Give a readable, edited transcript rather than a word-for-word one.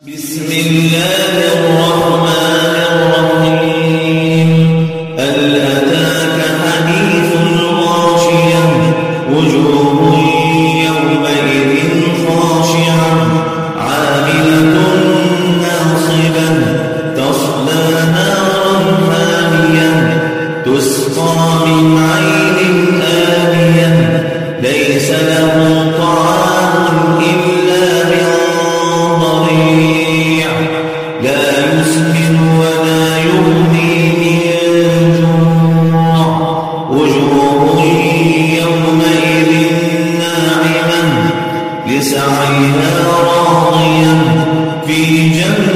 بسم الله الرحمن الرحيم. هل أتاك حديث الغاشية وجوه يومئذ خاشعة عاملة ناصبة تصلى نارا حامية تسقى من عين آنية ليس له طعام إلا من ضريع لا يسمن ولا يغني من جوع وجوه يومئذ ناعمة لسعيها راضية في جنة